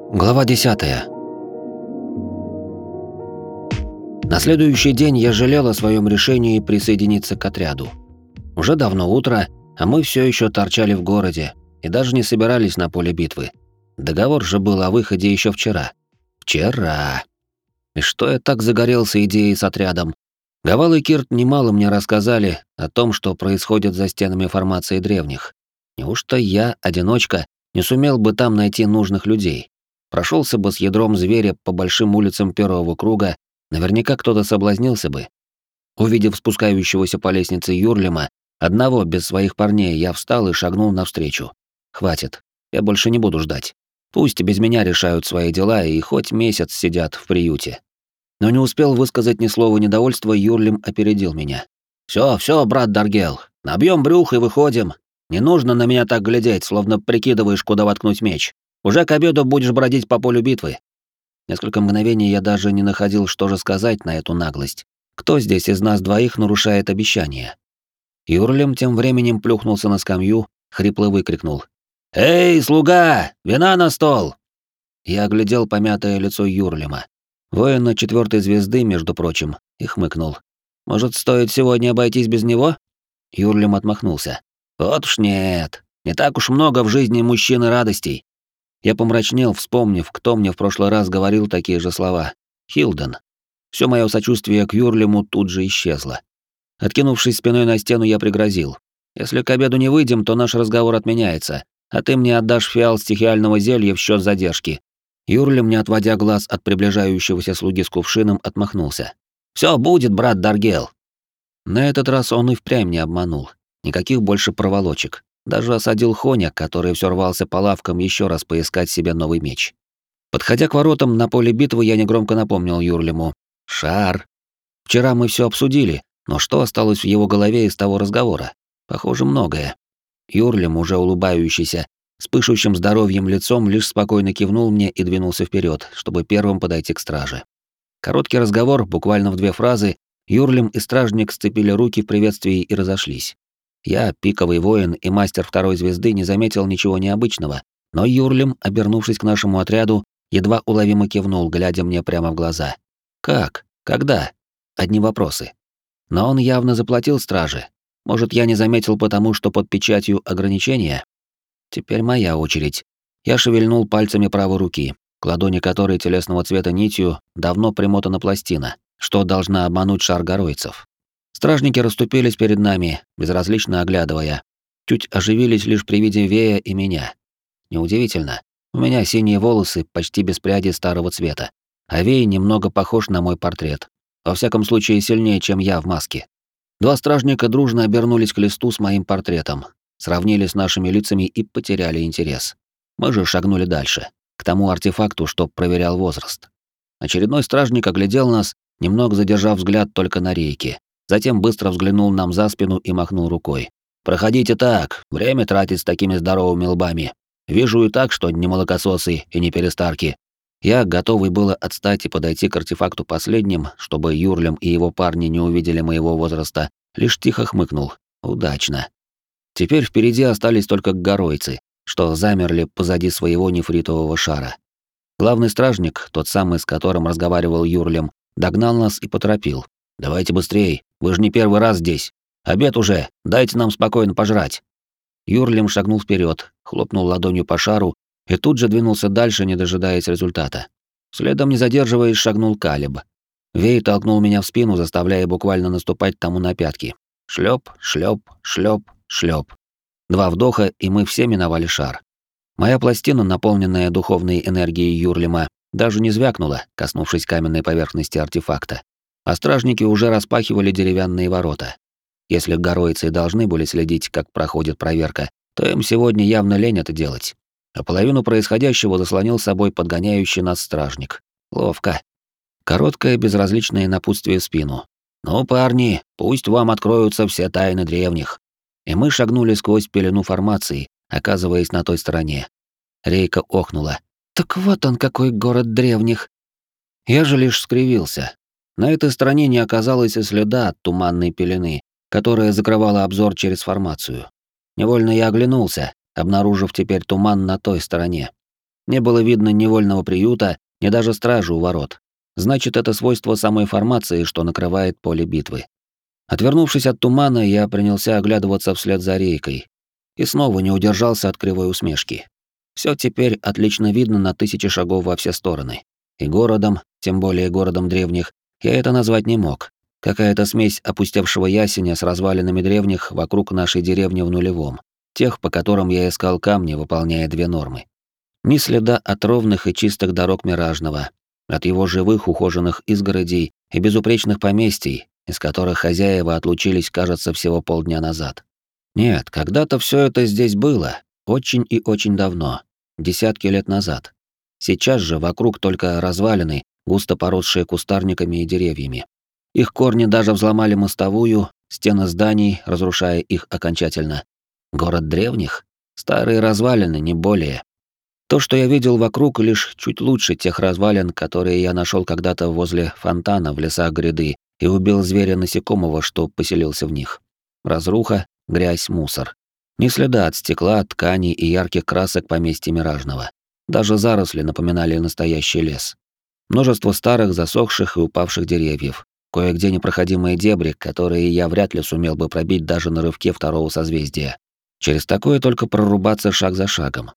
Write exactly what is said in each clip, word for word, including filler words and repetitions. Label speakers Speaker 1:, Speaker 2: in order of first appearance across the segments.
Speaker 1: Глава десятая. На следующий день я жалел о своем решении присоединиться к отряду. Уже давно утро, а мы все еще торчали в городе и даже не собирались на поле битвы. Договор же был о выходе еще вчера. Вчера. И что я так загорелся идеей с отрядом? Гавал и Кирт немало мне рассказали о том, что происходит за стенами формации древних. Неужто я, одиночка, не сумел бы там найти нужных людей? Прошелся бы с ядром зверя по большим улицам первого круга, наверняка кто-то соблазнился бы. Увидев спускающегося по лестнице Юрлима, одного без своих парней, я встал и шагнул навстречу. Хватит, я больше не буду ждать. Пусть без меня решают свои дела и хоть месяц сидят в приюте. Но не успел высказать ни слова недовольства, Юрлим опередил меня. «Всё, всё, брат Даргел, набьём брюх и выходим. Не нужно на меня так глядеть, словно прикидываешь, куда воткнуть меч. Уже к обеду будешь бродить по полю битвы». Несколько мгновений я даже не находил, что же сказать на эту наглость. Кто здесь из нас двоих нарушает обещание? Юрлим тем временем плюхнулся на скамью, хрипло выкрикнул: «Эй, слуга, вина на стол!» Я оглядел помятое лицо Юрлима, воина четвертой звезды, между прочим, и хмыкнул. «Может, стоит сегодня обойтись без него?» Юрлим отмахнулся. «Вот уж нет, не так уж много в жизни мужчины радостей». Я помрачнел, вспомнив, кто мне в прошлый раз говорил такие же слова. Хилден. Всё моё сочувствие к Юрлиму тут же исчезло. Откинувшись спиной на стену, я пригрозил: «Если к обеду не выйдем, то наш разговор отменяется, а ты мне отдашь фиал стихиального зелья в счёт задержки». Юрлим, не отводя глаз от приближающегося слуги с кувшином, отмахнулся. «Всё будет, брат Даргел». На этот раз он и впрямь не обманул. Никаких больше проволочек. Даже осадил Хоня, который всё рвался по лавкам ещё раз поискать себе новый меч. Подходя к воротам на поле битвы, я негромко напомнил Юрлиму: «Шар. Вчера мы всё обсудили, но что осталось в его голове из того разговора? Похоже, многое». Юрлим, уже улыбающийся, с пышущим здоровьем лицом, лишь спокойно кивнул мне и двинулся вперед, чтобы первым подойти к страже. Короткий разговор, буквально в две фразы, Юрлим и стражник сцепили руки в приветствии и разошлись. Я, пиковый воин и мастер второй звезды, не заметил ничего необычного, но Юрлим, обернувшись к нашему отряду, едва уловимо кивнул, глядя мне прямо в глаза. «Как? Когда?» Одни вопросы. Но он явно заплатил страже. Может, я не заметил потому, что под печатью ограничения? Теперь моя очередь. Я шевельнул пальцами правой руки, к ладони которой телесного цвета нитью давно примотана пластина, что должна обмануть шар горойцев. Стражники расступились перед нами, безразлично оглядывая. Чуть оживились лишь при виде Вея и меня. Неудивительно. У меня синие волосы, почти без пряди старого цвета. А Вей немного похож на мой портрет. Во всяком случае, сильнее, чем я в маске. Два стражника дружно обернулись к листу с моим портретом, сравнили с нашими лицами и потеряли интерес. Мы же шагнули дальше, к тому артефакту, что проверял возраст. Очередной стражник оглядел нас, немного задержав взгляд только на рейке. Затем быстро взглянул нам за спину и махнул рукой. «Проходите так, время тратить с такими здоровыми лбами. Вижу и так, что не молокососы и не перестарки». Я, готовый было отстать и подойти к артефакту последним, чтобы Юрлим и его парни не увидели моего возраста, лишь тихо хмыкнул. Удачно. Теперь впереди остались только горойцы, что замерли позади своего нефритового шара. Главный стражник, тот самый, с которым разговаривал Юрлим, догнал нас и поторопил. «Давайте быстрей, вы же не первый раз здесь. Обед уже, дайте нам спокойно пожрать». Юрлим шагнул вперед, хлопнул ладонью по шару и тут же двинулся дальше, не дожидаясь результата. Следом, не задерживаясь, шагнул Калиб. Вей толкнул меня в спину, заставляя буквально наступать тому на пятки. Шлеп, шлеп, шлеп, шлеп. Два вдоха, и мы все миновали шар. Моя пластина, наполненная духовной энергией Юрлима, даже не звякнула, коснувшись каменной поверхности артефакта. А стражники уже распахивали деревянные ворота. Если горойцы должны были следить, как проходит проверка, то им сегодня явно лень это делать. А половину происходящего заслонил собой подгоняющий нас стражник. Ловко. Короткое безразличное напутствие в спину. «Ну, парни, пусть вам откроются все тайны древних». И мы шагнули сквозь пелену формации, оказываясь на той стороне. Рейка охнула. «Так вот он, какой город древних!» Я же лишь скривился. На этой стороне не оказалось и следа от туманной пелены, которая закрывала обзор через формацию. Невольно я оглянулся, обнаружив теперь туман на той стороне. Не было видно ни вольного приюта, ни даже стражи у ворот. Значит, это свойство самой формации, что накрывает поле битвы. Отвернувшись от тумана, я принялся оглядываться вслед за рейкой. И снова не удержался от кривой усмешки. Все теперь отлично видно на тысячи шагов во все стороны. И городом, тем более городом древних, я это назвать не мог. Какая-то смесь опустевшего ясеня с развалинами древних вокруг нашей деревни в нулевом. Тех, по которым я искал камни, выполняя две нормы. Ни следа от ровных и чистых дорог Миражного, от его живых ухоженных изгородей и безупречных поместий, из которых хозяева отлучились, кажется, всего полдня назад. Нет, когда-то все это здесь было, очень и очень давно, десятки лет назад. Сейчас же вокруг только развалины, густо поросшие кустарниками и деревьями. Их корни даже взломали мостовую, стены зданий, разрушая их окончательно. Город древних? Старые развалины, не более. То, что я видел вокруг, лишь чуть лучше тех развалин, которые я нашел когда-то возле фонтана в лесах гряды и убил зверя-насекомого, что поселился в них. Разруха, грязь, мусор. Ни следа от стекла, тканей и ярких красок поместья Миражного. Даже заросли напоминали настоящий лес. Множество старых, засохших и упавших деревьев. Кое-где непроходимые дебри, которые я вряд ли сумел бы пробить даже на рывке второго созвездия. Через такое только прорубаться шаг за шагом.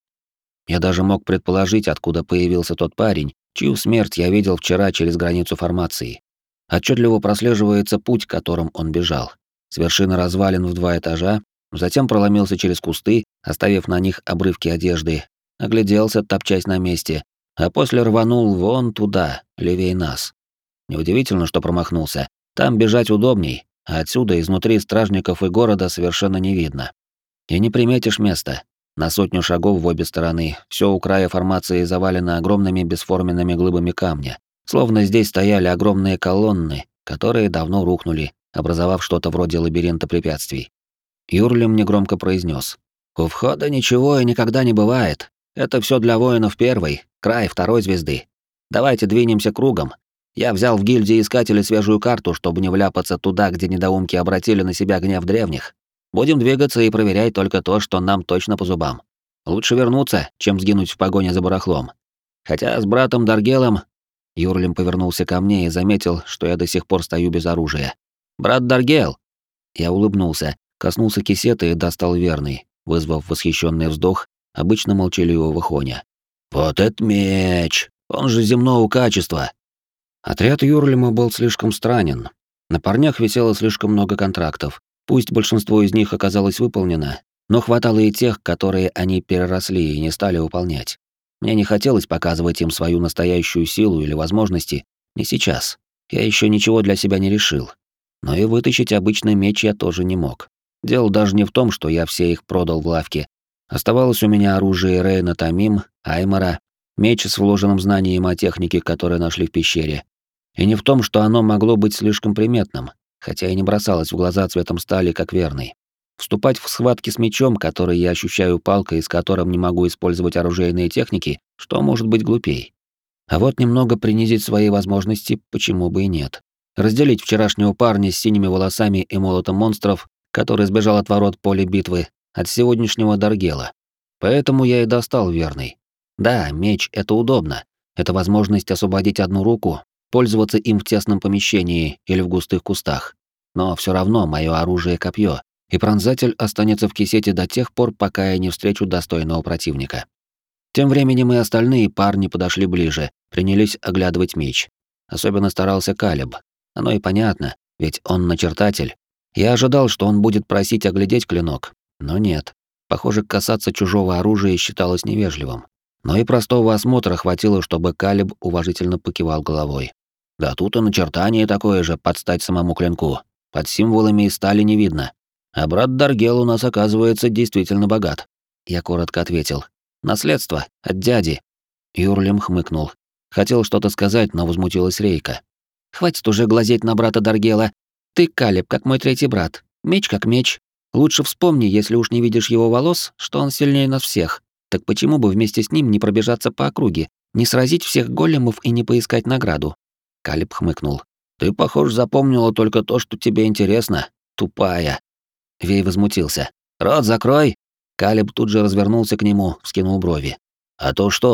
Speaker 1: Я даже мог предположить, откуда появился тот парень, чью смерть я видел вчера через границу формации. Отчетливо прослеживается путь, которым он бежал. С вершины развалин в два этажа, затем проломился через кусты, оставив на них обрывки одежды, огляделся, топчась на месте, а после рванул вон туда, левее нас. Неудивительно, что промахнулся. Там бежать удобней, а отсюда, изнутри стражников и города, совершенно не видно. И не приметишь места. На сотню шагов в обе стороны, все у края формации завалено огромными бесформенными глыбами камня. Словно здесь стояли огромные колонны, которые давно рухнули, образовав что-то вроде лабиринта препятствий. Юрлим негромко произнес: «У входа ничего и никогда не бывает. Это все для воинов первой, край второй звезды. Давайте двинемся кругом. Я взял в гильдии искателей свежую карту, чтобы не вляпаться туда, где недоумки обратили на себя гнев древних. Будем двигаться и проверять только то, что нам точно по зубам. Лучше вернуться, чем сгинуть в погоне за барахлом. Хотя с братом Даргелом...» Юрлим повернулся ко мне и заметил, что я до сих пор стою без оружия. «Брат Даргел!» Я улыбнулся, коснулся кисета и достал верный, вызвав восхищенный вздох обычно молчаливого Хоня. «Вот это меч! Он же земного качества!» Отряд Юрлима был слишком странен. На парнях висело слишком много контрактов. Пусть большинство из них оказалось выполнено, но хватало и тех, которые они переросли и не стали выполнять. Мне не хотелось показывать им свою настоящую силу или возможности. Не сейчас. Я еще ничего для себя не решил. Но и вытащить обычный меч я тоже не мог. Дело даже не в том, что я все их продал в лавке. Оставалось у меня оружие Рейна Тамим, Аймара, меч с вложенным знанием о технике, который нашли в пещере. И не в том, что оно могло быть слишком приметным, хотя и не бросалось в глаза цветом стали, как верный. Вступать в схватки с мечом, который я ощущаю палкой и с которым не могу использовать оружейные техники, что может быть глупей. А вот немного принизить свои возможности, почему бы и нет. Разделить вчерашнего парня с синими волосами и молотом монстров, который сбежал от ворот поля битвы, от сегодняшнего Даргела. Поэтому я и достал верный. Да, меч — это удобно. Это возможность освободить одну руку, пользоваться им в тесном помещении или в густых кустах. Но все равно мое оружие — копье, и пронзатель останется в кисете до тех пор, пока я не встречу достойного противника. Тем временем и остальные парни подошли ближе, принялись оглядывать меч. Особенно старался Калеб. Оно и понятно, ведь он начертатель. Я ожидал, что он будет просить оглядеть клинок, но нет. Похоже, касаться чужого оружия считалось невежливым. Но и простого осмотра хватило, чтобы Калеб уважительно покивал головой. Да тут и начертание такое же, под стать самому клинку. Под символами и стали не видно. А брат Даргел у нас, оказывается, действительно богат. Я коротко ответил. Наследство, от дяди. Юрлим хмыкнул. Хотел что-то сказать, но возмутилась Рейка. Хватит уже глазеть на брата Даргела. Ты, Калеб, как мой третий брат. Меч как меч. Лучше вспомни, если уж не видишь его волос, что он сильнее нас всех. Так почему бы вместе с ним не пробежаться по округе, не сразить всех големов и не поискать награду? Калеб хмыкнул. Ты, похоже, запомнила только то, что тебе интересно. Тупая. Вей возмутился. Рот закрой. Калеб тут же развернулся к нему, вскинул брови. А то что?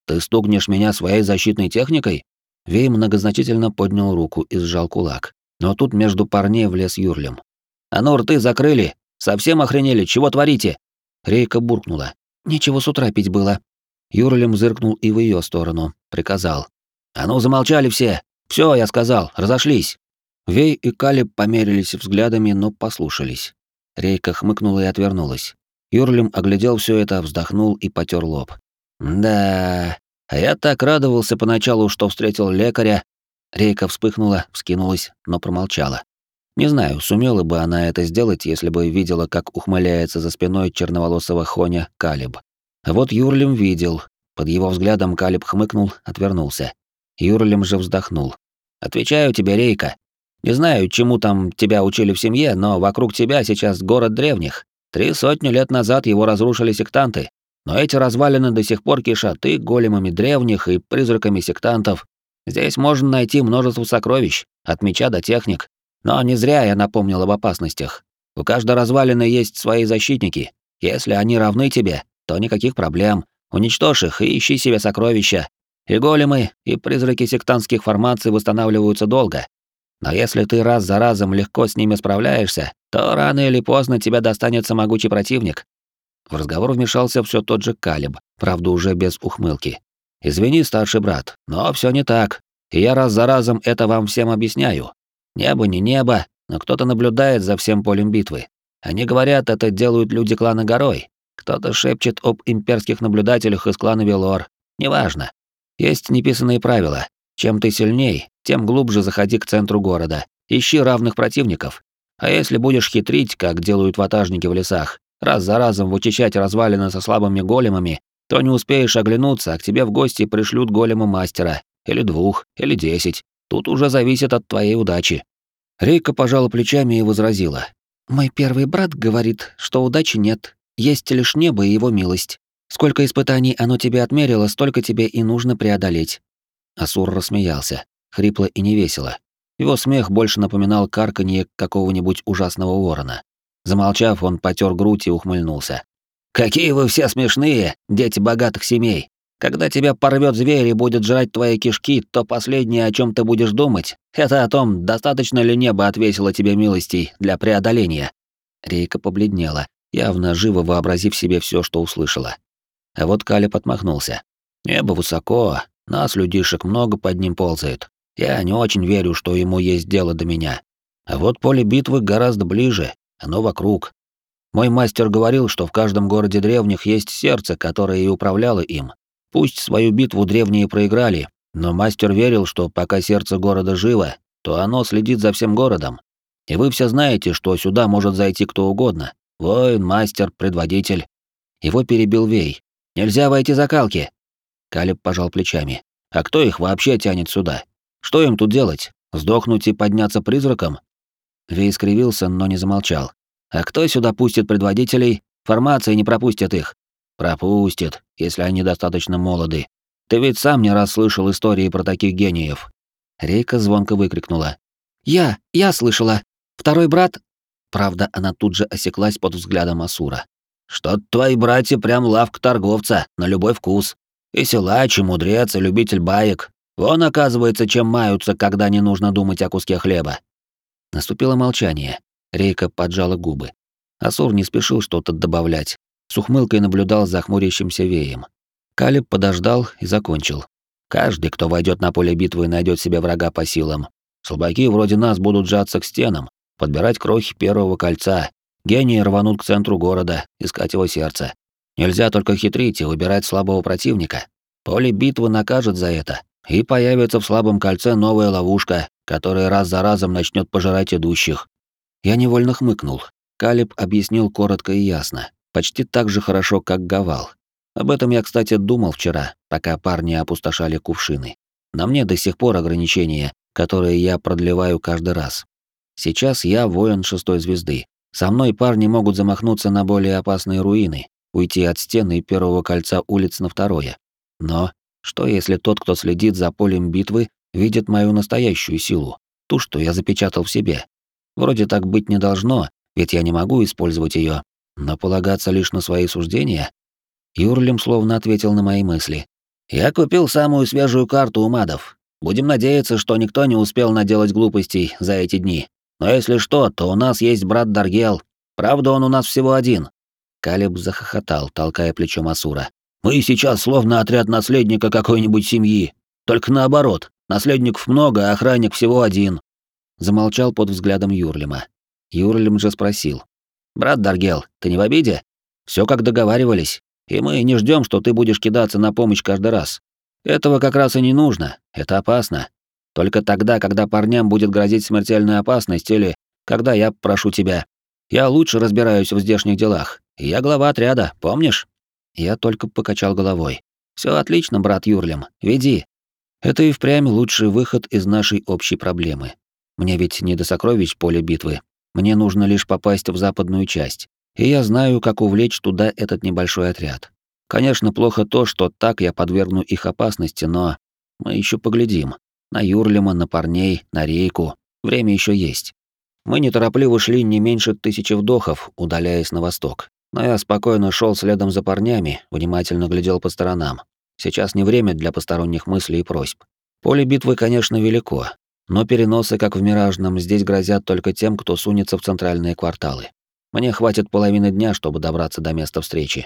Speaker 1: Ты стукнешь меня своей защитной техникой?» Вей многозначительно поднял руку и сжал кулак. Но тут между парней влез Юрлем. «А ну, рты закрыли! Совсем охренели, чего творите?» Рейка буркнула. «Нечего с утра пить было». Юрлем зыркнул и в ее сторону, приказал. «А ну, замолчали все! Все, я сказал, разошлись!» Вей и Калиб померились взглядами, но послушались. Рейка хмыкнула и отвернулась. Юрлем оглядел все это, вздохнул и потер лоб. «Да, а я так радовался поначалу, что встретил лекаря». Рейка вспыхнула, вскинулась, но промолчала. Не знаю, сумела бы она это сделать, если бы видела, как ухмыляется за спиной черноволосого Хоня Калиб. А вот Юрлем видел. Под его взглядом Калиб хмыкнул, отвернулся. Юрлем же вздохнул. «Отвечаю тебе, Рейка. Не знаю, чему там тебя учили в семье, но вокруг тебя сейчас город древних. Три сотни лет назад его разрушили сектанты. Но эти развалины до сих пор кишат и големами древних, и призраками сектантов. Здесь можно найти множество сокровищ, от меча до техник. Но не зря я напомнил об опасностях. У каждой развалины есть свои защитники. Если они равны тебе, то никаких проблем. Уничтожь их и ищи себе сокровища. И големы, и призраки сектантских формаций восстанавливаются долго. Но если ты раз за разом легко с ними справляешься, то рано или поздно тебе достанется могучий противник». В разговор вмешался все тот же Калиб, правда уже без ухмылки. «Извини, старший брат, но все не так. И я раз за разом это вам всем объясняю. Небо не небо, но кто-то наблюдает за всем полем битвы. Они говорят, это делают люди клана Горой. Кто-то шепчет об имперских наблюдателях из клана Велор. Неважно. Есть неписанные правила. Чем ты сильней, тем глубже заходи к центру города. Ищи равных противников. А если будешь хитрить, как делают ватажники в лесах, раз за разом вычищать развалины со слабыми големами, то не успеешь оглянуться, а к тебе в гости пришлют голема-мастера. Или двух, или десять. Тут уже зависит от твоей удачи». Рейка пожала плечами и возразила. «Мой первый брат говорит, что удачи нет. Есть лишь небо и его милость. Сколько испытаний оно тебе отмерило, столько тебе и нужно преодолеть». Асур рассмеялся, хрипло и невесело. Его смех больше напоминал карканье какого-нибудь ужасного ворона. Замолчав, он потер грудь и ухмыльнулся. «Какие вы все смешные, дети богатых семей! Когда тебя порвет зверь и будет жрать твои кишки, то последнее, о чем ты будешь думать, это о том, достаточно ли небо отвесило тебе милостей для преодоления». Рейка побледнела, явно живо вообразив себе все, что услышала. А вот Калиб отмахнулся. «Небо высоко, нас, людишек, много под ним ползает. Я не очень верю, что ему есть дело до меня. А вот поле битвы гораздо ближе, оно вокруг. Мой мастер говорил, что в каждом городе древних есть сердце, которое и управляло им. Пусть свою битву древние проиграли, но мастер верил, что пока сердце города живо, то оно следит за всем городом. И вы все знаете, что сюда может зайти кто угодно. Воин, мастер, предводитель». Его перебил Вей. «Нельзя войти закалки». Калиб пожал плечами. «А кто их вообще тянет сюда? Что им тут делать? Сдохнуть и подняться призраком?» Вей скривился, но не замолчал. «А кто сюда пустит предводителей? Формация не пропустит их». «Пропустит, если они достаточно молоды. Ты ведь сам не раз слышал истории про таких гениев». Рейка звонко выкрикнула. «Я, я слышала. Второй брат...» Правда, она тут же осеклась под взглядом Асура. «Что-то твои братья прям лавка торговца, на любой вкус. И силач, и мудрец, и любитель баек. Вон, оказывается, чем маются, когда не нужно думать о куске хлеба». Наступило молчание. Рейка поджала губы. Асур не спешил что-то добавлять. С ухмылкой наблюдал за хмурящимся Веем. Калиб подождал и закончил. «Каждый, кто войдет на поле битвы, найдет себе врага по силам. Слабаки вроде нас будут сжаться к стенам, подбирать крохи первого кольца. Гении рванут к центру города, искать его сердце. Нельзя только хитрить и выбирать слабого противника. Поле битвы накажет за это, и появится в слабом кольце новая ловушка, которая раз за разом начнет пожирать идущих». Я невольно хмыкнул. Калиб объяснил коротко и ясно, почти так же хорошо, как Гавал. Об этом я, кстати, думал вчера, пока парни опустошали кувшины. На мне до сих пор ограничения, которые я продлеваю каждый раз. Сейчас я воин шестой звезды. Со мной парни могут замахнуться на более опасные руины, уйти от стены первого кольца улиц на второе. Но что если тот, кто следит за полем битвы, видит мою настоящую силу, ту, что я запечатал в себе? Вроде так быть не должно, ведь я не могу использовать ее, но полагаться лишь на свои суждения? Юрлем словно ответил на мои мысли. Я купил самую свежую карту у мадов. Будем надеяться, что никто не успел наделать глупостей за эти дни. Но если что, то у нас есть брат Даргел. Правда, он у нас всего один». Калиб захохотал, толкая плечом Асура. «Мы сейчас словно отряд наследника какой-нибудь семьи. Только наоборот, наследников много, а охранник всего один». Замолчал под взглядом Юрлима. Юрлим же спросил. «Брат Даргел, ты не в обиде? Все как договаривались. И мы не ждем, что ты будешь кидаться на помощь каждый раз. Этого как раз и не нужно, это опасно. Только тогда, когда парням будет грозить смертельная опасность или когда я прошу тебя. Я лучше разбираюсь в здешних делах. И я глава отряда, помнишь?» Я только покачал головой. Все отлично, брат Юрлим, веди. Это и впрямь лучший выход из нашей общей проблемы. Мне ведь не до сокровищ поля битвы. Мне нужно лишь попасть в западную часть. И я знаю, как увлечь туда этот небольшой отряд. Конечно, плохо то, что так я подвергну их опасности, но мы еще поглядим. На Юрлима, на парней, на рейку. Время еще есть. Мы неторопливо шли не меньше тысячи вдохов, удаляясь на восток. Но я спокойно шел следом за парнями, внимательно глядел по сторонам. Сейчас не время для посторонних мыслей и просьб. Поле битвы, конечно, велико, но переносы, как в Миражном, здесь грозят только тем, кто сунется в центральные кварталы. Мне хватит половины дня, чтобы добраться до места встречи.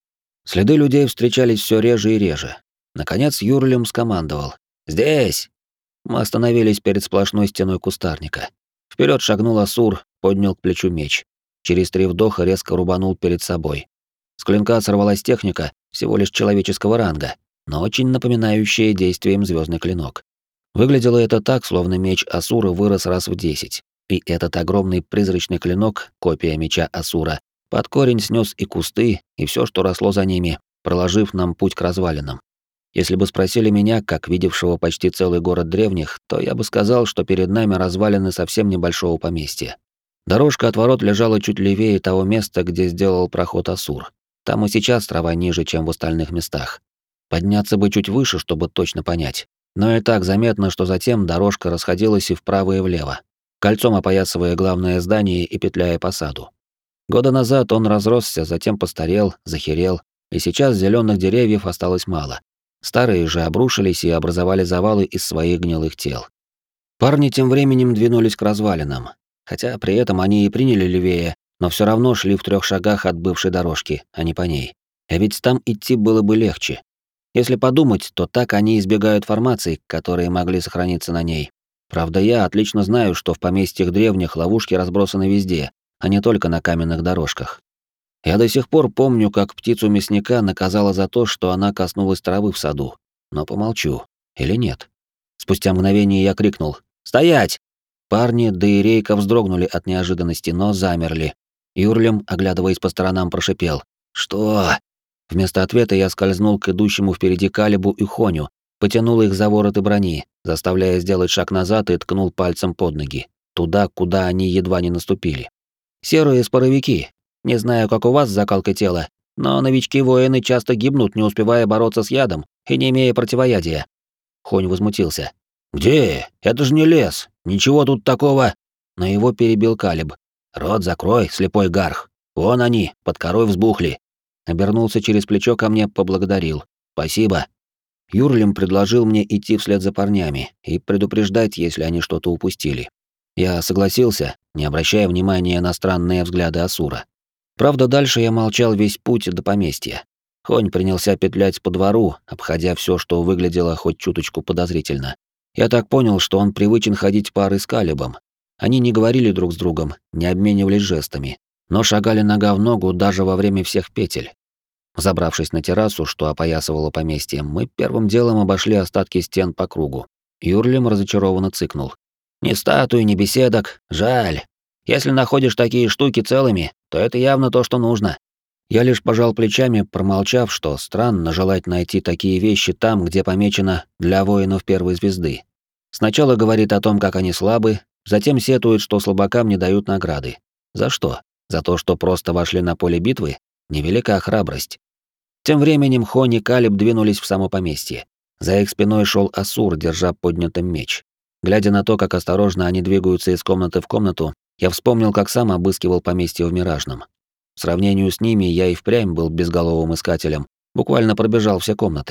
Speaker 1: Следы людей встречались все реже и реже. Наконец Юрлим скомандовал: «Здесь!» Мы остановились перед сплошной стеной кустарника. Вперед шагнул Асур, поднял к плечу меч. Через три вдоха резко рубанул перед собой. С клинка сорвалась техника, всего лишь человеческого ранга, но очень напоминающая действием звездный клинок. Выглядело это так, словно меч Асура вырос раз в десять, и этот огромный призрачный клинок, копия меча Асура, под корень снес и кусты, и все, что росло за ними, проложив нам путь к развалинам. Если бы спросили меня, как видевшего почти целый город древних, то я бы сказал, что перед нами развалины совсем небольшого поместья. Дорожка от ворот лежала чуть левее того места, где сделал проход Асур. Там и сейчас трава ниже, чем в остальных местах. Подняться бы чуть выше, чтобы точно понять. Но и так заметно, что затем дорожка расходилась и вправо, и влево, кольцом опоясывая главное здание и петляя по саду. Года назад он разросся, затем постарел, захерел, и сейчас зеленых деревьев осталось мало. Старые же обрушились и образовали завалы из своих гнилых тел. Парни тем временем двинулись к развалинам. Хотя при этом они и приняли левее, но все равно шли в трех шагах от бывшей дорожки, а не по ней. А ведь там идти было бы легче. Если подумать, то так они избегают формаций, которые могли сохраниться на ней. Правда, я отлично знаю, что в поместьях древних ловушки разбросаны везде, а не только на каменных дорожках. Я до сих пор помню, как птицу мясника наказала за то, что она коснулась травы в саду. Но помолчу. Или нет? Спустя мгновение я крикнул: «Стоять!» Парни, да и Рейка вздрогнули от неожиданности, но замерли. Юрлим, оглядываясь по сторонам, прошипел: «Что?» Вместо ответа я скользнул к идущему впереди Калибу и Хоню, потянул их за вороты брони, заставляя сделать шаг назад, и ткнул пальцем под ноги, туда, куда они едва не наступили. «Серые споровики. Не знаю, как у вас с закалкой тела, но новички-воины часто гибнут, не успевая бороться с ядом и не имея противоядия». Хонь возмутился: «Где? Это же не лес. Ничего тут такого». Но его перебил Калиб. «Рот закрой, слепой гарх. Вон они, под корой взбухли». Обернулся через плечо ко мне, поблагодарил. «Спасибо». Юрлим предложил мне идти вслед за парнями и предупреждать, если они что-то упустили. Я согласился, не обращая внимания на странные взгляды Асура. Правда, дальше я молчал весь путь до поместья. Хонь принялся петлять по двору, обходя все, что выглядело хоть чуточку подозрительно. Я так понял, что он привычен ходить парой с Калибом. Они не говорили друг с другом, не обменивались жестами, но шагали нога в ногу даже во время всех петель. Забравшись на террасу, что опоясывало поместье, мы первым делом обошли остатки стен по кругу. Юрлим разочарованно цыкнул: «Ни статуи, ни беседок. Жаль. Если находишь такие штуки целыми, то это явно то, что нужно». Я лишь пожал плечами, промолчав, что странно желать найти такие вещи там, где помечено «для воинов первой звезды». Сначала говорит о том, как они слабы, затем сетует, что слабакам не дают награды. За что? За то, что просто вошли на поле битвы? Невелика храбрость. Тем временем Хонь и Калиб двинулись в само поместье. За их спиной шел Асур, держа поднятым меч. Глядя на то, как осторожно они двигаются из комнаты в комнату, я вспомнил, как сам обыскивал поместье в Миражном. В сравнении с ними я и впрямь был безголовым искателем, буквально пробежал все комнаты.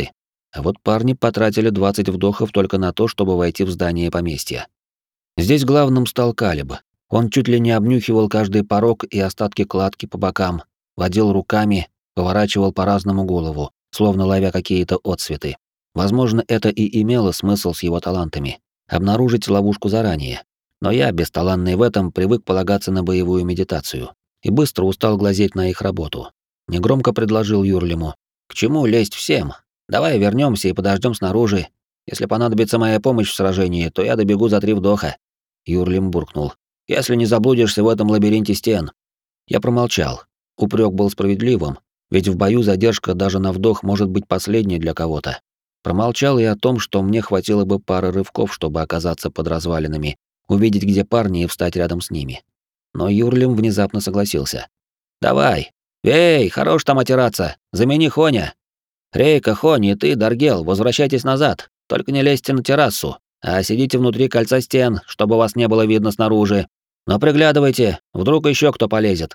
Speaker 1: А вот парни потратили двадцать вдохов только на то, чтобы войти в здание поместья. Здесь главным стал Калиб. Он чуть ли не обнюхивал каждый порог и остатки кладки по бокам, водил руками, поворачивал по-разному голову, словно ловя какие-то отсветы. Возможно, это и имело смысл с его талантами — обнаружить ловушку заранее. Но я, бесталанный в этом, привык полагаться на боевую медитацию и быстро устал глазеть на их работу. Негромко предложил Юрлиму: «К чему лезть всем? Давай вернемся и подождем снаружи. Если понадобится моя помощь в сражении, то я добегу за три вдоха». Юрлим буркнул: «Если не заблудишься в этом лабиринте стен». Я промолчал. Упрек был справедливым, ведь в бою задержка даже на вдох может быть последней для кого-то. Промолчал и о том, что мне хватило бы пары рывков, чтобы оказаться под развалинами, увидеть, где парни, и встать рядом с ними. Но Юрлим внезапно согласился. «Давай! Эй, хорош там отираться! Замени Хоня! Рейка, Хонь и ты, Даргел, возвращайтесь назад, только не лезьте на террасу, а сидите внутри кольца стен, чтобы вас не было видно снаружи. Но приглядывайте, вдруг еще кто полезет».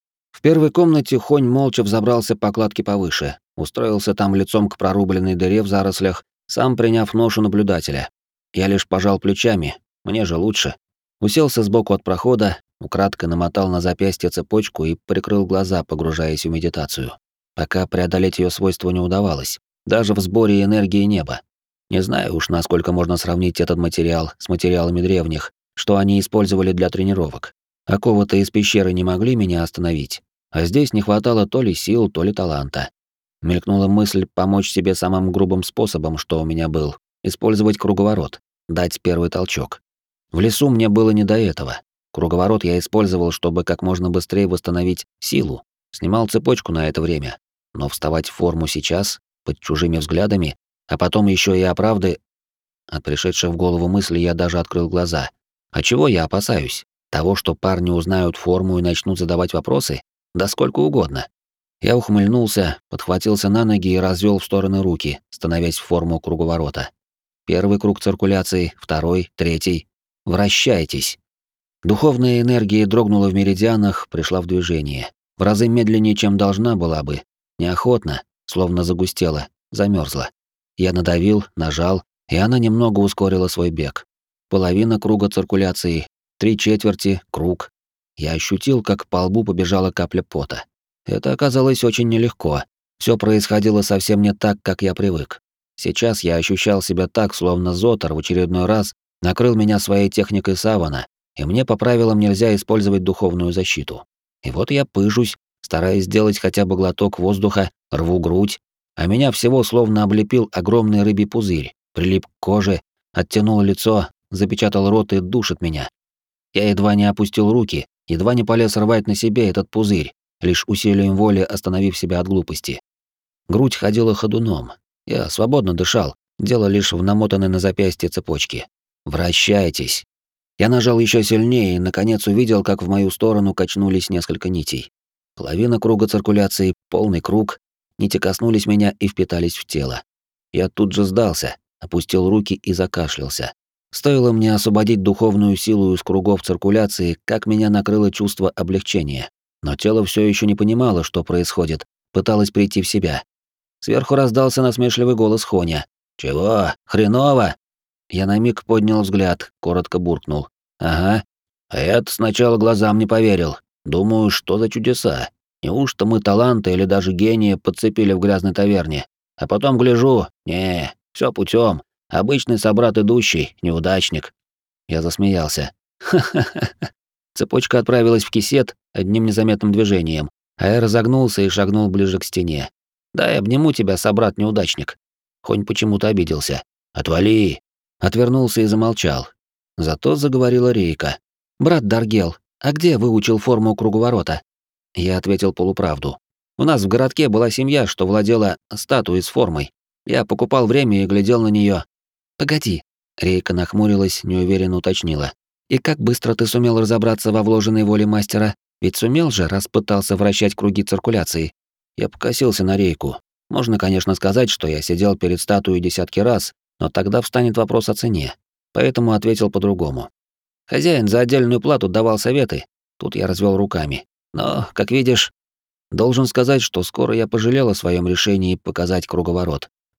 Speaker 1: В первой комнате Хонь молча взобрался по кладке повыше, устроился там лицом к прорубленной дыре в зарослях, сам приняв ношу наблюдателя. Я лишь пожал плечами, мне же лучше. Уселся сбоку от прохода, украдкой намотал на запястье цепочку и прикрыл глаза, погружаясь в медитацию. Пока преодолеть ее свойства не удавалось, даже в сборе энергии неба. Не знаю уж, насколько можно сравнить этот материал с материалами древних, что они использовали для тренировок. Оковы-то из пещеры не могли меня остановить, а здесь не хватало то ли сил, то ли таланта. Мелькнула мысль помочь себе самым грубым способом, что у меня был, использовать круговорот, дать первый толчок. В лесу мне было не до этого. Круговорот я использовал, чтобы как можно быстрее восстановить силу, снимал цепочку на это время. Но вставать в форму сейчас, под чужими взглядами, а потом еще и оправды... От пришедшей в голову мысли я даже открыл глаза. А чего я опасаюсь? Того, что парни узнают форму и начнут задавать вопросы? Да сколько угодно. Я ухмыльнулся, подхватился на ноги и развел в стороны руки, становясь в форму круговорота. Первый круг циркуляции, второй, третий. Вращайтесь. Духовная энергия дрогнула в меридианах, пришла в движение. В разы медленнее, чем должна была бы. Неохотно, словно загустела, замерзла. Я надавил, нажал, и она немного ускорила свой бег. Половина круга циркуляции, три четверти, круг. Я ощутил, как по лбу побежала капля пота. Это оказалось очень нелегко. Все происходило совсем не так, как я привык. Сейчас я ощущал себя так, словно Зотар в очередной раз накрыл меня своей техникой савана, и мне по правилам нельзя использовать духовную защиту. И вот я пыжусь, стараясь сделать хотя бы глоток воздуха, рву грудь, а меня всего словно облепил огромный рыбий пузырь, прилип к коже, оттянул лицо, запечатал рот и душит меня. Я едва не опустил руки, едва не полез рвать на себе этот пузырь, лишь усилием воли остановив себя от глупости. Грудь ходила ходуном. Я свободно дышал, дело лишь в намотанной на запястье цепочке. «Вращайтесь!» Я нажал еще сильнее и, наконец, увидел, как в мою сторону качнулись несколько нитей. Половина круга циркуляции, полный круг. Нити коснулись меня и впитались в тело. Я тут же сдался, опустил руки и закашлялся. Стоило мне освободить духовную силу из кругов циркуляции, как меня накрыло чувство облегчения. Но тело все еще не понимало, что происходит, пыталось прийти в себя. Сверху раздался насмешливый голос Хоня. «Чего? Хреново?» Я на миг поднял взгляд, коротко буркнул. «Ага». А я-то сначала глазам не поверил. Думаю, что за чудеса? Неужто мы таланты или даже гения подцепили в грязной таверне? А потом гляжу, не, все путем. Обычный собрат идущий, неудачник. Я засмеялся. Ха-ха-ха. Цепочка отправилась в кисет одним незаметным движением, а я разогнулся и шагнул ближе к стене. «Дай обниму тебя, собрат-неудачник». Хонь почему-то обиделся. «Отвали!» Отвернулся и замолчал. Зато заговорила Рейка. «Брат Даргел, а где выучил форму круговорота?» Я ответил полуправду. «У нас в городке была семья, что владела статуей с формой. Я покупал время и глядел на нее. «Погоди», — Рейка нахмурилась, неуверенно уточнила. «И как быстро ты сумел разобраться во вложенной воле мастера? Ведь сумел же, раз пытался вращать круги циркуляции». Я покосился на Рейку. Можно, конечно, сказать, что я сидел перед статуей десятки раз, но тогда встанет вопрос о цене. Поэтому ответил по-другому. Хозяин за отдельную плату давал советы. Тут я развел руками. Но, как видишь, должен сказать, что скоро я пожалел о своем решении показать круговорот.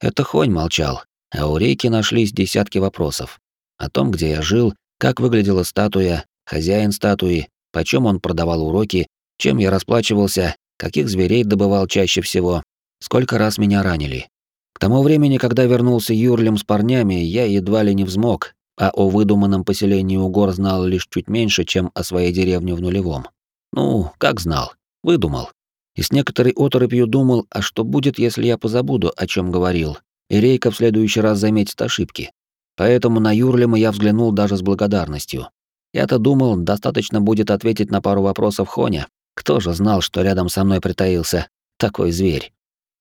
Speaker 1: Это Хонь молчал, а у Рейки нашлись десятки вопросов. О том, где я жил, как выглядела статуя, хозяин статуи, почем он продавал уроки, чем я расплачивался, каких зверей добывал чаще всего, сколько раз меня ранили. К тому времени, когда вернулся Юрлем с парнями, я едва ли не взмок, а о выдуманном поселении у гор знал лишь чуть меньше, чем о своей деревне в нулевом. Ну, как знал, выдумал. И с некоторой оторопью думал, а что будет, если я позабуду, о чем говорил, и Рейка в следующий раз заметит ошибки. Поэтому на Юрлема я взглянул даже с благодарностью. Я-то думал, достаточно будет ответить на пару вопросов Хоня. Кто же знал, что рядом со мной притаился такой зверь?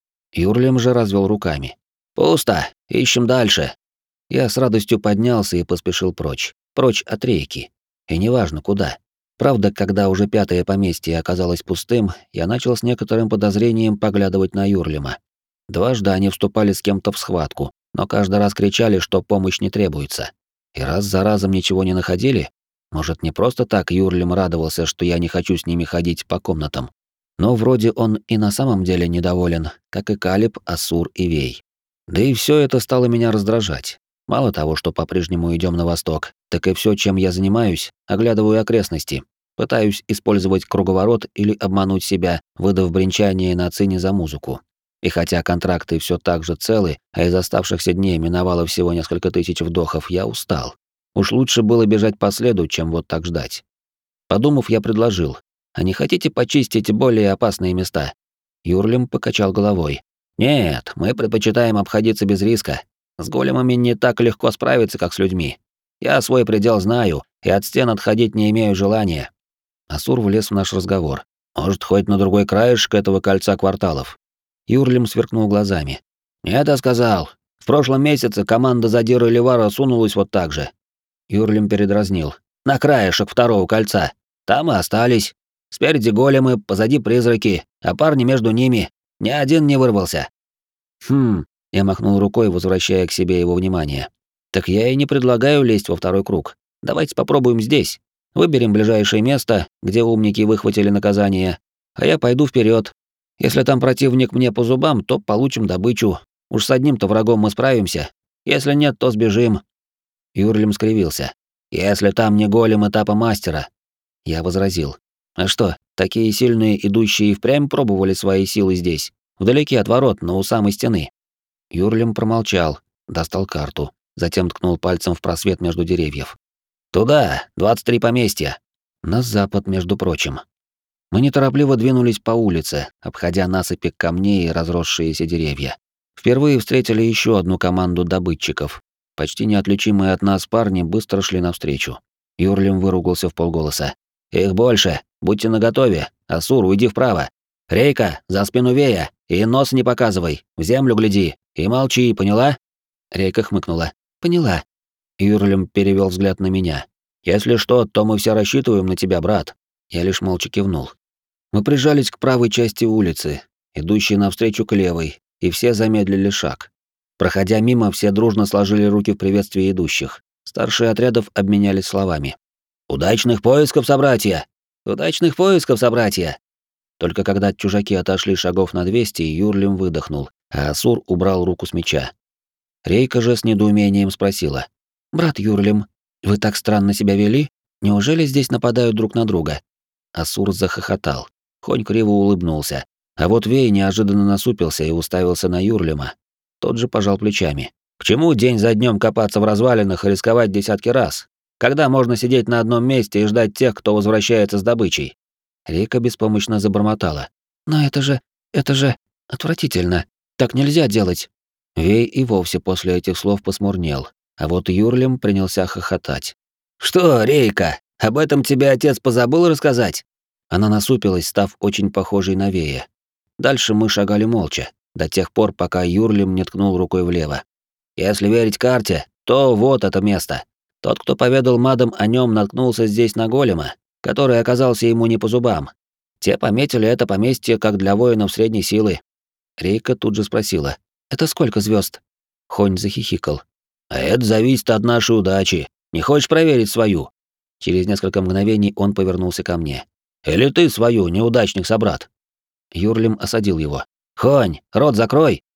Speaker 1: Юрлем же развел руками. «Пусто, ищем дальше». Я с радостью поднялся и поспешил прочь. Прочь от Рейки. И неважно куда. Правда, когда уже пятое поместье оказалось пустым, я начал с некоторым подозрением поглядывать на Юрлема. Дважды они вступали с кем-то в схватку, но каждый раз кричали, что помощь не требуется. И раз за разом ничего не находили? Может, не просто так Юрлем радовался, что я не хочу с ними ходить по комнатам. Но вроде он и на самом деле недоволен, как и Калиб, Асур и Вей. Да и все это стало меня раздражать. Мало того, что по-прежнему идем на восток, так и все, чем я занимаюсь, оглядываю окрестности. Пытаюсь использовать круговорот или обмануть себя, выдав бренчание на цине за музыку. И хотя контракты все так же целы, а из оставшихся дней миновало всего несколько тысяч вдохов, я устал. Уж лучше было бежать по следу, чем вот так ждать. Подумав, я предложил: «А не хотите почистить более опасные места?» Юрлем покачал головой. «Нет, мы предпочитаем обходиться без риска. С големами не так легко справиться, как с людьми. Я свой предел знаю, и от стен отходить не имею желания». Асур влез в наш разговор. «Может, хоть на другой краешек этого кольца кварталов?» Юрлем сверкнул глазами. «Нет, я сказал. В прошлом месяце команда Задира и Левара сунулась вот так же». Юрлем передразнил. «На краешек второго кольца. Там и остались. Спереди големы, позади призраки, а парни между ними. Ни один не вырвался». «Хм...» — я махнул рукой, возвращая к себе его внимание. «Так я и не предлагаю лезть во второй круг. Давайте попробуем здесь. Выберем ближайшее место, где умники выхватили наказание, а я пойду вперед. Если там противник мне по зубам, то получим добычу. Уж с одним-то врагом мы справимся. Если нет, то сбежим». Юрлем скривился. «Если там не голем этапа мастера». Я возразил. «А что, такие сильные идущие впрямь пробовали свои силы здесь, вдалеке от ворот, но у самой стены?» Юрлем промолчал, достал карту, затем ткнул пальцем в просвет между деревьев. «Туда, двадцать три поместья. На запад, между прочим». Мы неторопливо двинулись по улице, обходя насыпи камней и разросшиеся деревья. Впервые встретили еще одну команду добытчиков. Почти неотличимые от нас парни быстро шли навстречу. Юрлем выругался вполголоса. «Их больше, будьте наготове. Асур, уйди вправо. Рейка, за спину Вея, и нос не показывай, в землю гляди, и молчи, поняла?» Рейка хмыкнула. «Поняла». Юрлем перевел взгляд на меня. «Если что, то мы все рассчитываем на тебя, брат». Я лишь молча кивнул. Мы прижались к правой части улицы, идущей навстречу к левой, и все замедлили шаг. Проходя мимо, все дружно сложили руки в приветствии идущих. Старшие отрядов обменялись словами. «Удачных поисков, собратья! Удачных поисков, собратья!» Только когда чужаки отошли шагов на двести, Юрлем выдохнул, а Асур убрал руку с меча. Рейка же с недоумением спросила. «Брат Юрлем, вы так странно себя вели? Неужели здесь нападают друг на друга?» Асур захохотал. Хонь криво улыбнулся. А вот Вей неожиданно насупился и уставился на Юрлема. Тот же пожал плечами. «К чему день за днем копаться в развалинах и рисковать десятки раз? Когда можно сидеть на одном месте и ждать тех, кто возвращается с добычей?» Рейка беспомощно забормотала. «Но это же... это же... отвратительно. Так нельзя делать». Вей и вовсе после этих слов посмурнел, а вот Юрлем принялся хохотать. «Что, Рейка, об этом тебе отец позабыл рассказать?» Она насупилась, став очень похожей на Вея. Дальше мы шагали молча, до тех пор, пока Юрлем не ткнул рукой влево. «Если верить карте, то вот это место. Тот, кто поведал мадам о нем, наткнулся здесь на голема, который оказался ему не по зубам. Те пометили это поместье как для воинов средней силы». Рейка тут же спросила. «Это сколько звезд? Хонь захихикал. «А это зависит от нашей удачи. Не хочешь проверить свою?» Через несколько мгновений он повернулся ко мне. «Или ты свою, неудачник-собрат?» Юрлем осадил его. «Хонь, рот закрой!»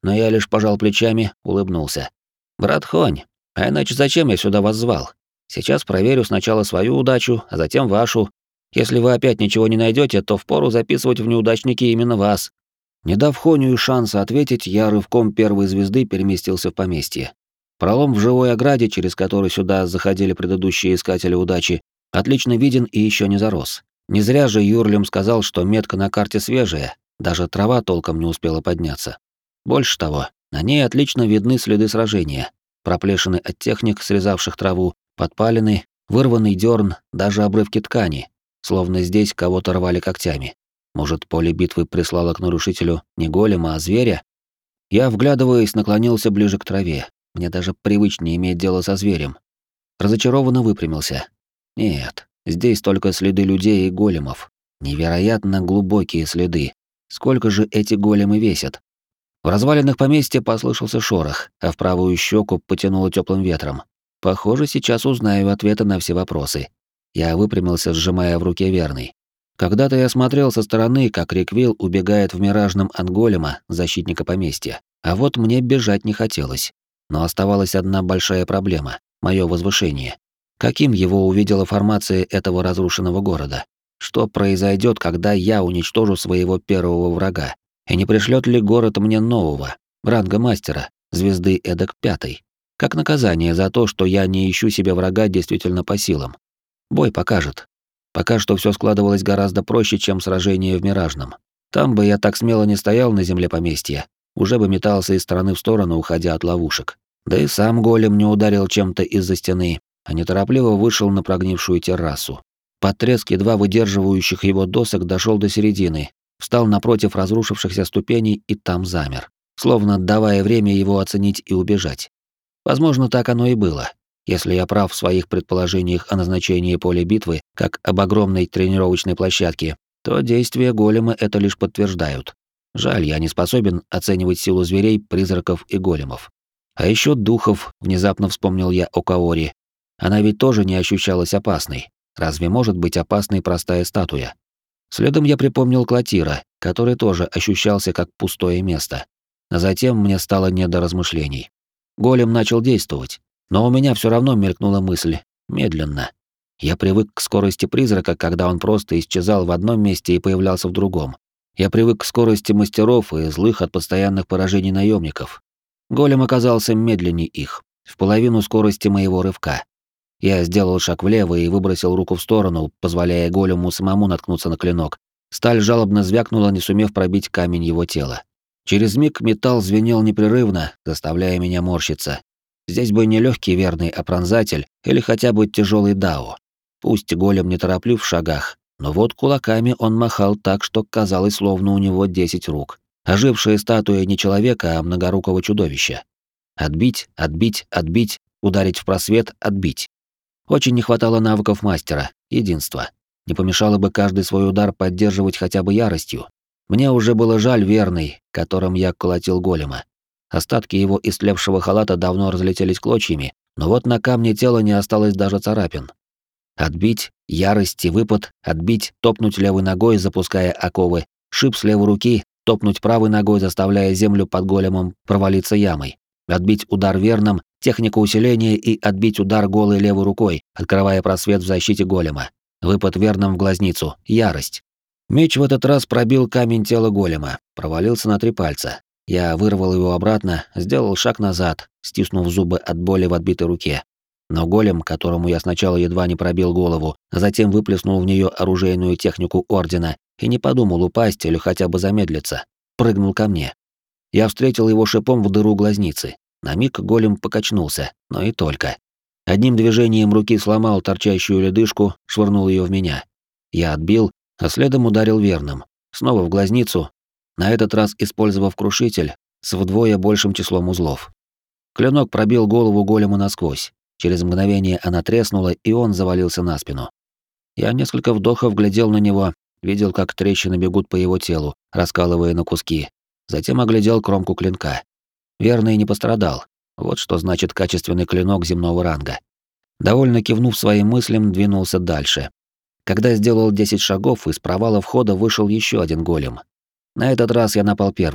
Speaker 1: но я лишь пожал плечами, улыбнулся. «Брат Хонь, а иначе зачем я сюда вас звал? Сейчас проверю сначала свою удачу, а затем вашу. Если вы опять ничего не найдете, то впору записывать в неудачники именно вас». Не дав Хоню шанса ответить, я рывком первой звезды переместился в поместье. Пролом в живой ограде, через который сюда заходили предыдущие искатели удачи, отлично виден и еще не зарос. Не зря же Юрлим сказал, что метка на карте свежая, даже трава толком не успела подняться. Больше того, на ней отлично видны следы сражения, проплешины от техник, срезавших траву, подпалины, вырванный дерн, даже обрывки ткани, словно здесь кого-то рвали когтями. Может, поле битвы прислало к нарушителю не голема, а зверя? Я, вглядываясь, наклонился ближе к траве. Мне даже привычнее иметь дело со зверем. Разочарованно выпрямился. Нет, здесь только следы людей и големов. Невероятно глубокие следы. Сколько же эти големы весят? В развалинах поместья послышался шорох, а в правую щеку потянуло теплым ветром. Похоже, сейчас узнаю ответы на все вопросы. Я выпрямился, сжимая в руке верный. Когда-то я смотрел со стороны, как Риквилл убегает в миражном от голема, защитника поместья. А вот мне бежать не хотелось. Но оставалась одна большая проблема — мое возвышение. Каким его увидела формация этого разрушенного города? Что произойдет, когда я уничтожу своего первого врага? И не пришлет ли город мне нового, ранга мастера, звезды эдак пятой? Как наказание за то, что я не ищу себе врага действительно по силам. Бой покажет. Пока что все складывалось гораздо проще, чем сражение в Миражном. Там бы я так смело не стоял на земле поместья, уже бы метался из стороны в сторону, уходя от ловушек. Да и сам голем не ударил чем-то из-за стены, а неторопливо вышел на прогнившую террасу. Под треск едва выдерживающих его досок дошел до середины, встал напротив разрушившихся ступеней и там замер, словно давая время его оценить и убежать. Возможно, так оно и было. Если я прав в своих предположениях о назначении поля битвы как об огромной тренировочной площадке, то действия голема это лишь подтверждают. Жаль, я не способен оценивать силу зверей, призраков и големов. А еще духов, внезапно вспомнил я о Каори. Она ведь тоже не ощущалась опасной. Разве может быть опасной простая статуя? Следом я припомнил Клотира, который тоже ощущался как пустое место. А затем мне стало не до размышлений. Голем начал действовать. Но у меня все равно мелькнула мысль. Медленно. Я привык к скорости призрака, когда он просто исчезал в одном месте и появлялся в другом. Я привык к скорости мастеров и злых от постоянных поражений наемников. Голем оказался медленнее их, в половину скорости моего рывка. Я сделал шаг влево и выбросил руку в сторону, позволяя голему самому наткнуться на клинок. Сталь жалобно звякнула, не сумев пробить камень его тела. Через миг металл звенел непрерывно, заставляя меня морщиться. Здесь бы не легкий верный опронзатель или хотя бы тяжелый дао. Пусть голем не тороплив в шагах, но вот кулаками он махал так, что казалось, словно у него десять рук. Ожившая статуя не человека, а многорукого чудовища. Отбить, отбить, отбить, ударить в просвет, отбить. Очень не хватало навыков мастера, единства. Не помешало бы каждый свой удар поддерживать хотя бы яростью. Мне уже было жаль верный, которым я колотил голема. Остатки его истлевшего халата давно разлетелись клочьями, но вот на камне тела не осталось даже царапин. Отбить, ярость и выпад, отбить, топнуть левой ногой, запуская оковы, шип с левой руки, топнуть правой ногой, заставляя землю под големом провалиться ямой, отбить удар верным, техника усиления и отбить удар голой левой рукой, открывая просвет в защите голема. Выпад верным в глазницу, ярость. Меч в этот раз пробил камень тела голема, провалился на три пальца. Я вырвал его обратно, сделал шаг назад, стиснув зубы от боли в отбитой руке. Но голем, которому я сначала едва не пробил голову, а затем выплеснул в нее оружейную технику Ордена и не подумал упасть или хотя бы замедлиться, прыгнул ко мне. Я встретил его шипом в дыру глазницы. На миг голем покачнулся, но и только. Одним движением руки сломал торчащую ледышку, швырнул ее в меня. Я отбил, а следом ударил верным. Снова в глазницу, на этот раз использовав крушитель с вдвое большим числом узлов. Клинок пробил голову голема насквозь. Через мгновение она треснула, и он завалился на спину. Я несколько вдохов глядел на него, видел, как трещины бегут по его телу, раскалывая на куски. Затем оглядел кромку клинка. Верный не пострадал. Вот что значит качественный клинок земного ранга. Довольно кивнув своим мыслям, двинулся дальше. Когда сделал десять шагов, из провала входа вышел еще один голем. На этот раз я напал первым.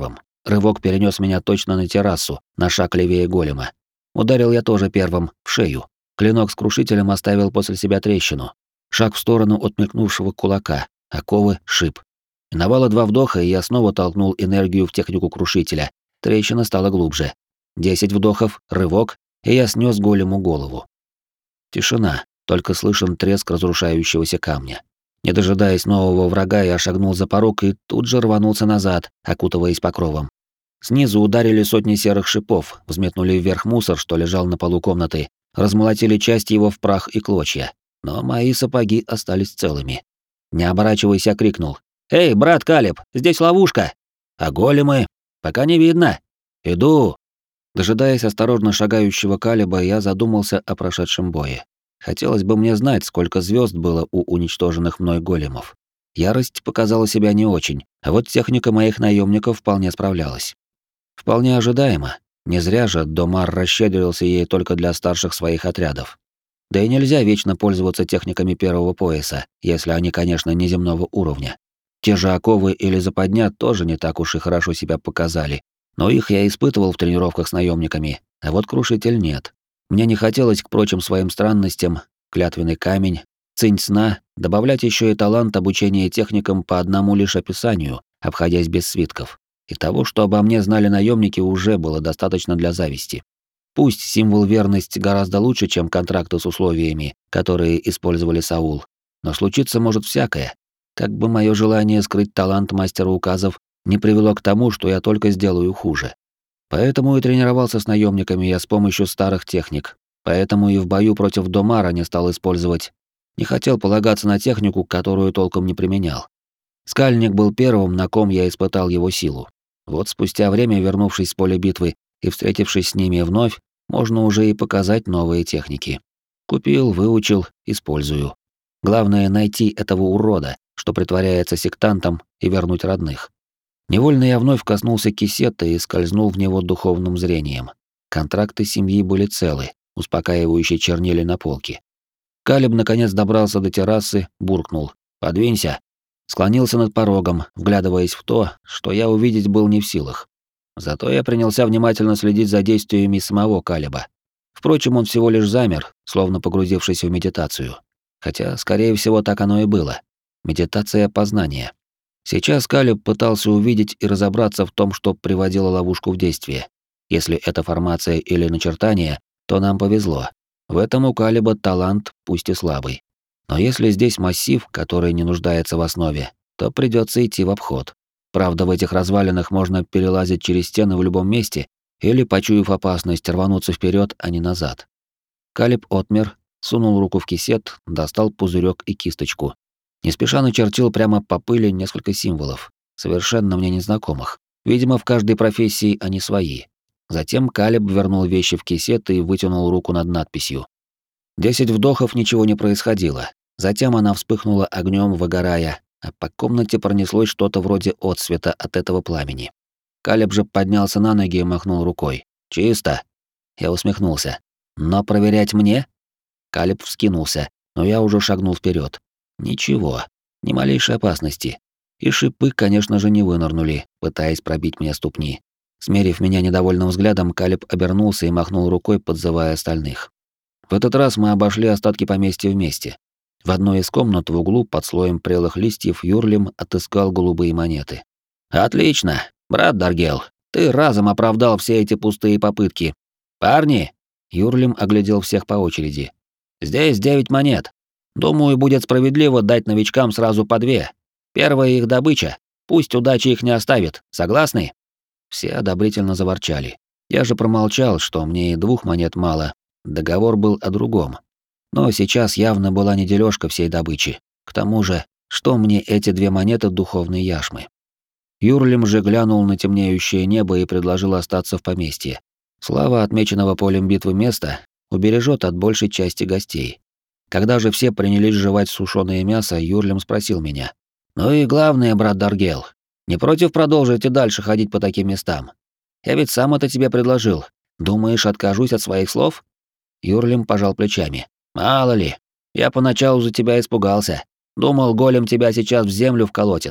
Speaker 1: Рывок перенес меня точно на террасу, на шаг левее голема. Ударил я тоже первым, в шею. Клинок с крушителем оставил после себя трещину. Шаг в сторону от мелькнувшего кулака, оковы, шип. Миновало два вдоха, и я снова толкнул энергию в технику крушителя. Трещина стала глубже. Десять вдохов, рывок, и я снес голему голову. Тишина, только слышен треск разрушающегося камня. Не дожидаясь нового врага, я шагнул за порог и тут же рванулся назад, окутываясь покровом. Снизу ударили сотни серых шипов, взметнули вверх мусор, что лежал на полу комнаты, размолотили часть его в прах и клочья. Но мои сапоги остались целыми. Не оборачиваясь, я крикнул: «Эй, брат Калеб, здесь ловушка!» «А големы? Пока не видно. Иду!» Дожидаясь осторожно шагающего Калеба, я задумался о прошедшем бое. Хотелось бы мне знать, сколько звезд было у уничтоженных мной големов. Ярость показала себя не очень, а вот техника моих наемников вполне справлялась. Вполне ожидаемо. Не зря же Домар расщедрился ей только для старших своих отрядов. Да и нельзя вечно пользоваться техниками первого пояса, если они, конечно, не земного уровня. Те же оковы или западня тоже не так уж и хорошо себя показали, но их я испытывал в тренировках с наемниками, а вот крушитель нет. Мне не хотелось к прочим своим странностям, клятвенный камень, цинь сна, добавлять еще и талант обучения техникам по одному лишь описанию, обходясь без свитков. И того, что обо мне знали наемники, уже было достаточно для зависти. Пусть символ верности гораздо лучше, чем контракты с условиями, которые использовали Саул, но случиться может всякое. Как бы мое желание скрыть талант мастера указов не привело к тому, что я только сделаю хуже. Поэтому и тренировался с наемниками я с помощью старых техник. Поэтому и в бою против Домара не стал использовать. Не хотел полагаться на технику, которую толком не применял. Скальник был первым, на ком я испытал его силу. Вот спустя время, вернувшись с поля битвы и встретившись с ними вновь, можно уже и показать новые техники. Купил, выучил, использую. Главное — найти этого урода, что притворяется сектантом, и вернуть родных. Невольно я вновь коснулся кисета и скользнул в него духовным зрением. Контракты семьи были целы, успокаивающе чернели на полке. Калеб наконец добрался до террасы, буркнул: «Подвинься». Склонился над порогом, вглядываясь в то, что я увидеть был не в силах. Зато я принялся внимательно следить за действиями самого Калеба. Впрочем, он всего лишь замер, словно погрузившись в медитацию. Хотя, скорее всего, так оно и было. Медитация познания. Сейчас Калеб пытался увидеть и разобраться в том, что приводило ловушку в действие. Если это формация или начертание, то нам повезло. В этом у Калеба талант, пусть и слабый. Но если здесь массив, который не нуждается в основе, то придется идти в обход. Правда, в этих развалинах можно перелазить через стены в любом месте или, почуяв опасность, рвануться вперед, а не назад. Калеб отмер, сунул руку в кисет, достал пузырек и кисточку. Не спеша начертил прямо по пыли несколько символов, совершенно мне незнакомых. Видимо, в каждой профессии они свои. Затем Калеб вернул вещи в кисет и вытянул руку над надписью. Десять вдохов, ничего не происходило. Затем она вспыхнула огнем, выгорая, а по комнате пронеслось что-то вроде отсвета от этого пламени. Калеб же поднялся на ноги и махнул рукой. «Чисто!» Я усмехнулся. «Но проверять мне?» Калеб вскинулся, но я уже шагнул вперед. Ничего, ни малейшей опасности. И шипы, конечно же, не вынырнули, пытаясь пробить мне ступни. Смерив меня недовольным взглядом, Калеб обернулся и махнул рукой, подзывая остальных. В этот раз мы обошли остатки поместья вместе. В одной из комнат в углу под слоем прелых листьев Юрлим отыскал голубые монеты. «Отлично, брат Даргел, ты разом оправдал все эти пустые попытки. Парни!» Юрлим оглядел всех по очереди. «Здесь девять монет. Думаю, будет справедливо дать новичкам сразу по две. Первая их добыча. Пусть удача их не оставит. Согласны?» Все одобрительно заворчали. Я же промолчал, что мне и двух монет мало. Договор был о другом. Но сейчас явно была не дележка всей добычи. К тому же, что мне эти две монеты духовной яшмы? Юрлим же глянул на темнеющее небо и предложил остаться в поместье. Слава отмеченного полем битвы места убережет от большей части гостей. Когда же все принялись жевать сушёное мясо, Юрлим спросил меня: «Ну и главное, брат Даргел, не против продолжить и дальше ходить по таким местам? Я ведь сам это тебе предложил. Думаешь, откажусь от своих слов?» Юрлим пожал плечами. «Мало ли. Я поначалу за тебя испугался. Думал, голем тебя сейчас в землю вколотит.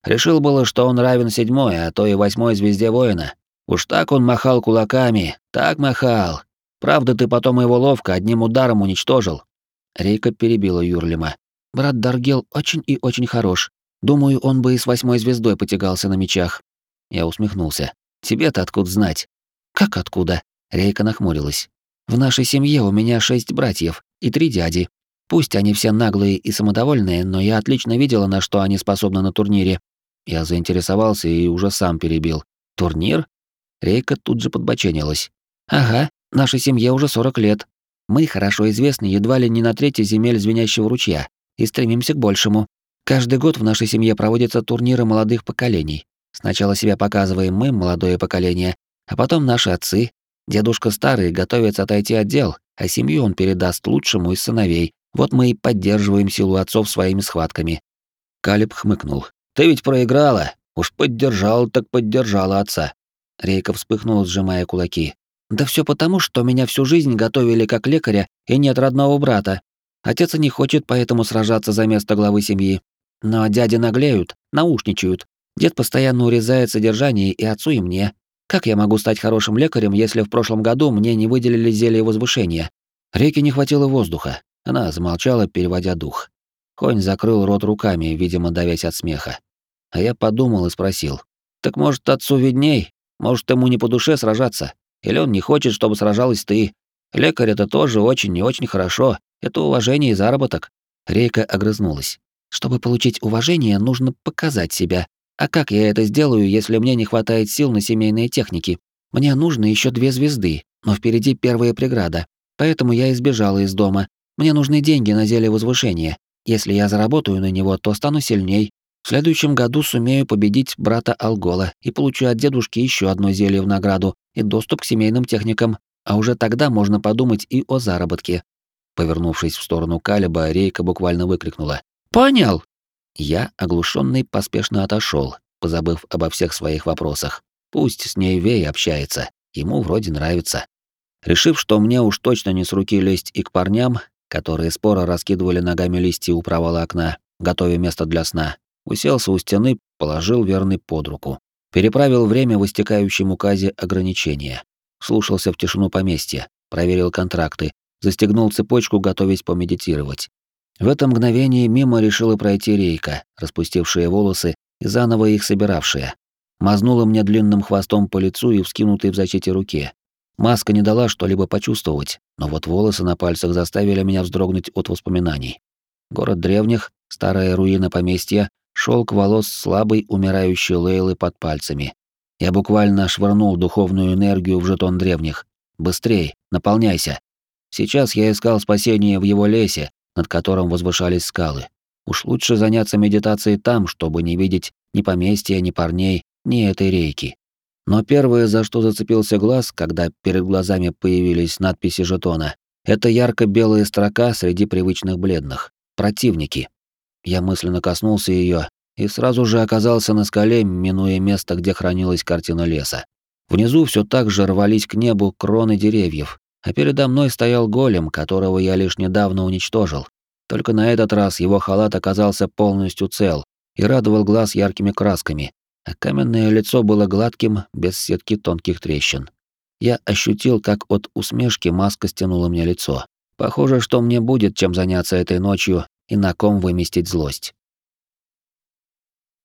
Speaker 1: Решил было, что он равен седьмой, а то и восьмой звезде воина. Уж так он махал кулаками, так махал. Правда, ты потом его ловко одним ударом уничтожил. Рейка перебила Юрлима. Брат Даргел очень и очень хорош. Думаю, он бы и с восьмой звездой потягался на мечах. Я усмехнулся. Тебе-то откуда знать? Как откуда? Рейка нахмурилась. В нашей семье у меня шесть братьев и три дяди. Пусть они все наглые и самодовольные, но я отлично видела, на что они способны на турнире. Я заинтересовался и уже сам перебил. Турнир? Рейка тут же подбоченилась. Ага, нашей семье уже сорок лет. Мы хорошо известны едва ли не на трети земель звенящего ручья и стремимся к большему. Каждый год в нашей семье проводятся турниры молодых поколений. Сначала себя показываем мы, молодое поколение, а потом наши отцы. Дедушка старый готовится отойти от дел, а семью он передаст лучшему из сыновей. Вот мы и поддерживаем силу отцов своими схватками. Калиб хмыкнул. Ты ведь проиграла. Уж поддержала так поддержала отца. Рейка вспыхнула, сжимая кулаки. Да все потому, что меня всю жизнь готовили как лекаря и нет родного брата. Отец и не хочет поэтому сражаться за место главы семьи. Но дяди наглеют, наушничают. Дед постоянно урезает содержание и отцу, и мне. Как я могу стать хорошим лекарем, если в прошлом году мне не выделили зелье возвышения? Рейке не хватило воздуха. Она замолчала, переводя дух. Конь закрыл рот руками, видимо, давясь от смеха. А я подумал и спросил. Так может, отцу видней? Может, ему не по душе сражаться? Или он не хочет, чтобы сражалась ты? Лекарь — это тоже очень и очень хорошо. Это уважение и заработок. Рейка огрызнулась. Чтобы получить уважение, нужно показать себя. А как я это сделаю, если мне не хватает сил на семейные техники? Мне нужно еще две звезды, но впереди первая преграда. Поэтому я избежала из дома. Мне нужны деньги на зелье возвышения. Если я заработаю на него, то стану сильней. В следующем году сумею победить брата Алгола и получу от дедушки еще одно зелье в награду и доступ к семейным техникам, а уже тогда можно подумать и о заработке. Повернувшись в сторону Калиба, Рейка буквально выкрикнула: «Понял!» Я, оглушенный, поспешно отошел, позабыв обо всех своих вопросах. Пусть с ней Вей общается, ему вроде нравится. Решив, что мне уж точно не с руки лезть и к парням, которые споро раскидывали ногами листья у провала окна, готовя место для сна, уселся у стены, положил верный под руку. Переправил время в истекающем указе ограничения. Слушался в тишину поместья, проверил контракты, застегнул цепочку, готовясь помедитировать. В это мгновение мимо решила пройти Рейка, распустившая волосы и заново их собиравшая. Мазнула мне длинным хвостом по лицу и вскинутой в защите руке. Маска не дала что-либо почувствовать, но вот волосы на пальцах заставили меня вздрогнуть от воспоминаний. Город древних, старая руина поместья, шелк волос слабой, умирающей Лейлы под пальцами. Я буквально швырнул духовную энергию в жетон древних. «Быстрей, наполняйся!» Сейчас я искал спасение в его лесе, над которым возвышались скалы. Уж лучше заняться медитацией там, чтобы не видеть ни поместья, ни парней, ни этой рейки. Но первое, за что зацепился глаз, когда перед глазами появились надписи жетона, это ярко-белая строка среди привычных бледных. Противники. Я мысленно коснулся ее и сразу же оказался на скале, минуя место, где хранилась картина леса. Внизу все так же рвались к небу кроны деревьев, а передо мной стоял голем, которого я лишь недавно уничтожил. Только на этот раз его халат оказался полностью цел и радовал глаз яркими красками, а каменное лицо было гладким, без сетки тонких трещин. Я ощутил, как от усмешки маска стянула мне лицо. Похоже, что мне будет чем заняться этой ночью и на ком выместить злость.